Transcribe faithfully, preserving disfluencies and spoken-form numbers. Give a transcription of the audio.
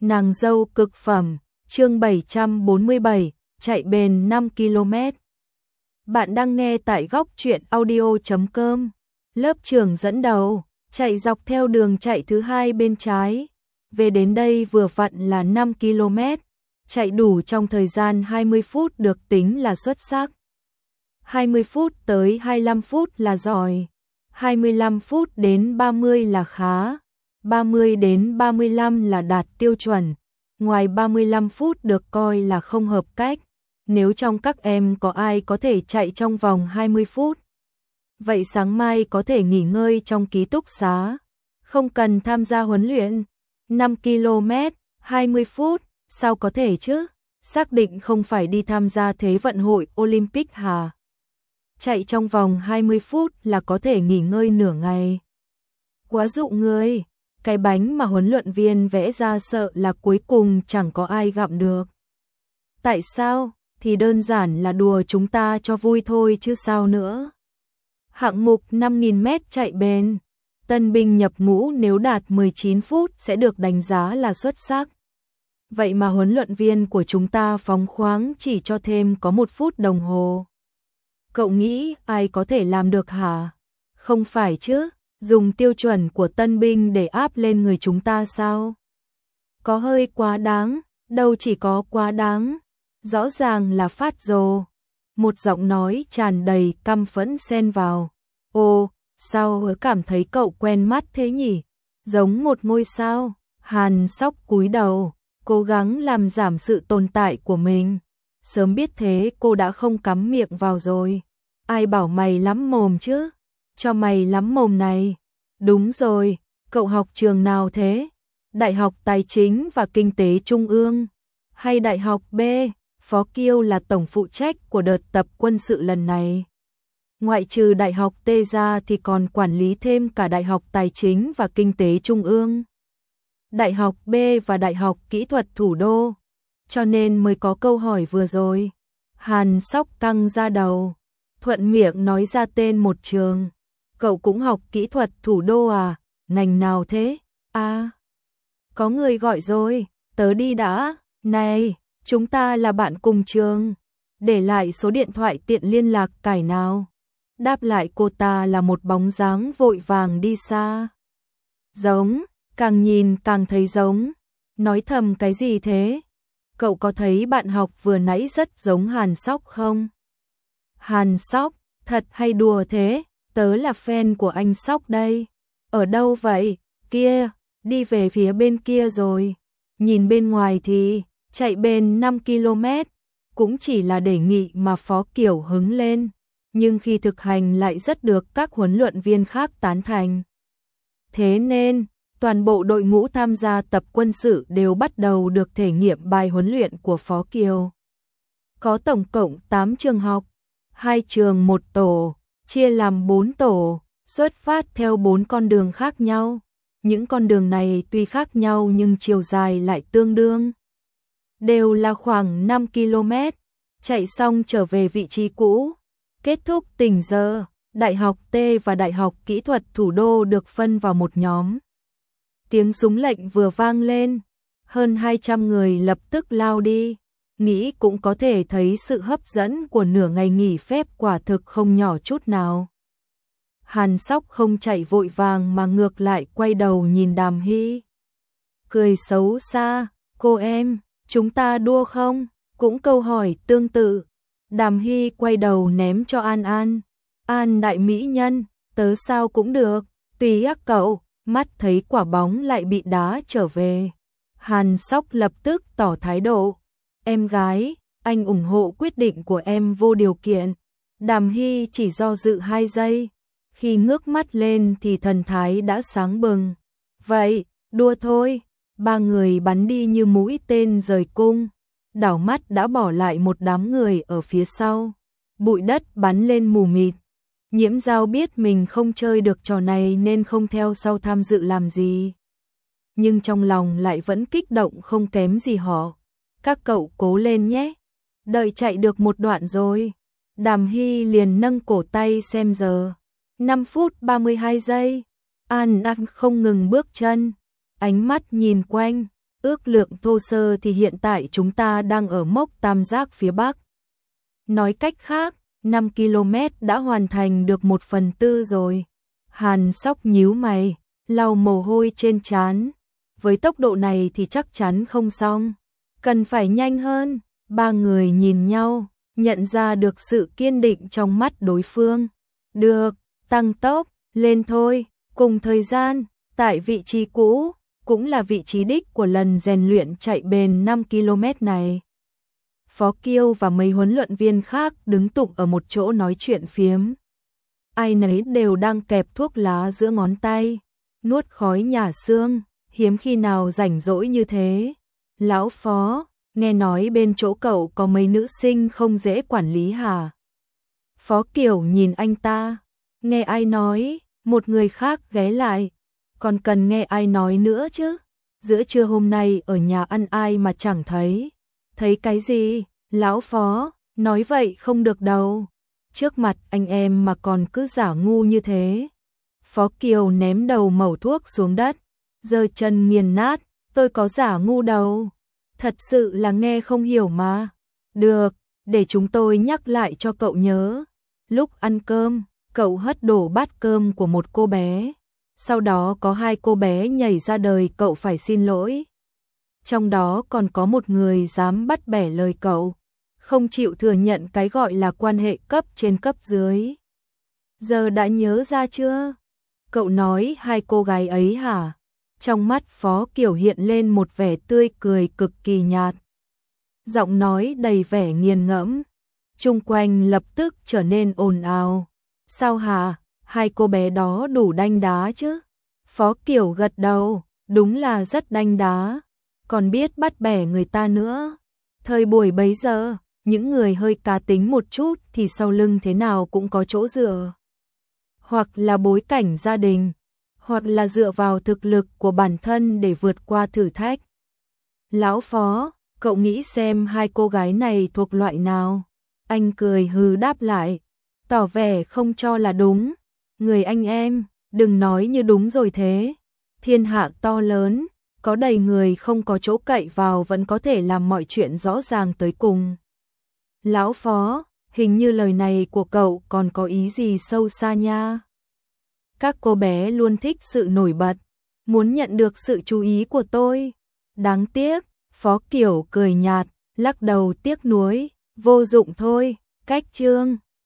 Nàng dâu cực phẩm, chương bảy trăm bốn mươi bảy, chạy bền năm ki lô mét. Bạn đang nghe tại góc truyện audio chấm com. Lớp trưởng dẫn đầu, chạy dọc theo đường chạy thứ hai bên trái. Về đến đây vừa vặn là năm ki lô mét, chạy đủ trong thời gian hai mươi phút được tính là xuất sắc. hai mươi phút tới hai mươi lăm phút là giỏi, hai mươi lăm phút đến ba mươi là khá, ba mươi đến ba mươi lăm là đạt tiêu chuẩn, ngoài ba mươi lăm phút được coi là không hợp cách. Nếu trong các em có ai có thể chạy trong vòng hai mươi phút, vậy sáng mai có thể nghỉ ngơi trong ký túc xá, không cần tham gia huấn luyện. năm ki lô mét, hai mươi phút, sao có thể chứ? Xác định không phải đi tham gia Thế vận hội Olympic hả? Chạy trong vòng hai mươi phút là có thể nghỉ ngơi nửa ngày. Quá dụ người, cái bánh mà huấn luyện viên vẽ ra sợ là cuối cùng chẳng có ai gặm được. Tại sao? Thì đơn giản là đùa chúng ta cho vui thôi chứ sao nữa. Hạng mục năm nghìn mét chạy bền, tân binh nhập ngũ nếu đạt mười chín phút sẽ được đánh giá là xuất sắc. Vậy mà huấn luyện viên của chúng ta phóng khoáng chỉ cho thêm có một phút đồng hồ. Cậu nghĩ ai có thể làm được hả? Không phải chứ, dùng tiêu chuẩn của tân binh để áp lên người chúng ta sao? Có hơi quá đáng, đâu chỉ có quá đáng, rõ ràng là phát rồ. Một giọng nói tràn đầy căm phẫn xen vào. Ồ, sao cảm thấy cậu quen mắt thế nhỉ? Giống một ngôi sao. Hàn Sóc cúi đầu, cố gắng làm giảm sự tồn tại của mình. Sớm biết thế cô đã không cắm miệng vào rồi. Ai bảo mày lắm mồm chứ? Cho mày lắm mồm này. Đúng rồi, cậu học trường nào thế? Đại học Tài chính và Kinh tế Trung ương hay Đại học B? Phó Kiêu là tổng phụ trách của đợt tập quân sự lần này. Ngoại trừ Đại học T ra thì còn quản lý thêm cả Đại học Tài chính và Kinh tế Trung ương, Đại học B và Đại học Kỹ thuật Thủ đô. Cho nên mới có câu hỏi vừa rồi. Hàn Sóc căng ra đầu, thuận miệng nói ra tên một trường. Cậu cũng học Kỹ thuật Thủ đô à? Ngành nào thế? À, có người gọi rồi, tớ đi đã. Này, chúng ta là bạn cùng trường, để lại số điện thoại tiện liên lạc cải nào. Đáp lại cô ta là một bóng dáng vội vàng đi xa. Giống, càng nhìn càng thấy giống. Nói thầm cái gì thế? Cậu có thấy bạn học vừa nãy rất giống Hàn Sóc không? Hàn Sóc, thật hay đùa thế? Tớ là fan của anh Sóc đây. Ở đâu vậy? Kia, đi về phía bên kia rồi. Nhìn bên ngoài thì chạy bền năm ki lô mét cũng chỉ là đề nghị mà Phó Kiều hứng lên, nhưng khi thực hành lại rất được các huấn luyện viên khác tán thành. Thế nên, toàn bộ đội ngũ tham gia tập quân sự đều bắt đầu được thể nghiệm bài huấn luyện của Phó Kiều. Có tổng cộng tám trường học, hai trường một tổ, chia làm bốn tổ, xuất phát theo bốn con đường khác nhau. Những con đường này tuy khác nhau nhưng chiều dài lại tương đương. Đều là khoảng năm ki lô mét, chạy xong trở về vị trí cũ. Kết thúc tỉnh giờ, Đại học T và Đại học Kỹ thuật Thủ đô được phân vào một nhóm. Tiếng súng lệnh vừa vang lên, hơn hai trăm người lập tức lao đi. Nghĩ cũng có thể thấy sự hấp dẫn của nửa ngày nghỉ phép quả thực không nhỏ chút nào. Hàn Sóc không chạy vội vàng mà ngược lại quay đầu nhìn Đàm Hy. Cười xấu xa, cô em, chúng ta đua không? Cũng câu hỏi tương tự. Đàm Hy quay đầu ném cho An An. An đại mỹ nhân, tớ sao cũng được, tùy ác cậu. Mắt thấy quả bóng lại bị đá trở về. Hàn Sóc lập tức tỏ thái độ. Em gái, anh ủng hộ quyết định của em vô điều kiện. Đàm Hy chỉ do dự hai giây. Khi ngước mắt lên thì thần thái đã sáng bừng. Vậy, đua thôi. Ba người bắn đi như mũi tên rời cung. Đảo mắt đã bỏ lại một đám người ở phía sau. Bụi đất bắn lên mù mịt. Nhiễm Giao biết mình không chơi được trò này nên không theo sau tham dự làm gì. Nhưng trong lòng lại vẫn kích động không kém gì họ. Các cậu cố lên nhé. Đợi chạy được một đoạn rồi. Đàm Hy liền nâng cổ tay xem giờ. năm phút ba mươi hai giây. An An không ngừng bước chân. Ánh mắt nhìn quanh. Ước lượng thô sơ thì hiện tại chúng ta đang ở mốc tam giác phía Bắc. Nói cách khác, năm ki lô mét đã hoàn thành được một phần tư rồi. Hàn Sóc nhíu mày, lau mồ hôi trên trán. Với tốc độ này thì chắc chắn không xong. Cần phải nhanh hơn. Ba người nhìn nhau, nhận ra được sự kiên định trong mắt đối phương. Được, tăng tốc, lên thôi. Cùng thời gian, tại vị trí cũ, cũng là vị trí đích của lần rèn luyện chạy bền năm ki lô mét này. Phó Kiêu và mấy huấn luyện viên khác đứng tụng ở một chỗ nói chuyện phiếm. Ai nấy đều đang kẹp thuốc lá giữa ngón tay, nuốt khói nhả xương, hiếm khi nào rảnh rỗi như thế. Lão Phó, nghe nói bên chỗ cậu có mấy nữ sinh không dễ quản lý hả? Phó Kiều nhìn anh ta, nghe ai nói, một người khác ghé lại, còn cần nghe ai nói nữa chứ? Giữa trưa hôm nay ở nhà ăn ai mà chẳng thấy. Thấy cái gì? Lão Phó, nói vậy không được đâu. Trước mặt anh em mà còn cứ giả ngu như thế. Phó Kiều ném đầu mẩu thuốc xuống đất, giơ chân nghiền nát, tôi có giả ngu đâu. Thật sự là nghe không hiểu mà. Được, để chúng tôi nhắc lại cho cậu nhớ. Lúc ăn cơm, cậu hất đổ bát cơm của một cô bé. Sau đó có hai cô bé nhảy ra đời cậu phải xin lỗi. Trong đó còn có một người dám bắt bẻ lời cậu, không chịu thừa nhận cái gọi là quan hệ cấp trên cấp dưới. Giờ đã nhớ ra chưa? Cậu nói hai cô gái ấy hả? Trong mắt Phó Kiều hiện lên một vẻ tươi cười cực kỳ nhạt. Giọng nói đầy vẻ nghiền ngẫm. Chung quanh lập tức trở nên ồn ào. Sao hả? Hai cô bé đó đủ đanh đá chứ? Phó Kiều gật đầu, đúng là rất đanh đá. Còn biết bắt bẻ người ta nữa. Thời buổi bấy giờ, những người hơi cá tính một chút thì sau lưng thế nào cũng có chỗ dựa. Hoặc là bối cảnh gia đình, hoặc là dựa vào thực lực của bản thân để vượt qua thử thách. Lão Phó, cậu nghĩ xem hai cô gái này thuộc loại nào? Anh cười hừ đáp lại, tỏ vẻ không cho là đúng. Người anh em, đừng nói như đúng rồi thế. Thiên hạ to lớn, có đầy người không có chỗ cậy vào vẫn có thể làm mọi chuyện rõ ràng tới cùng. Lão Phó, hình như lời này của cậu còn có ý gì sâu xa nha. Các cô bé luôn thích sự nổi bật, muốn nhận được sự chú ý của tôi. Đáng tiếc, Phó Kiều cười nhạt, lắc đầu tiếc nuối, vô dụng thôi, cách chương.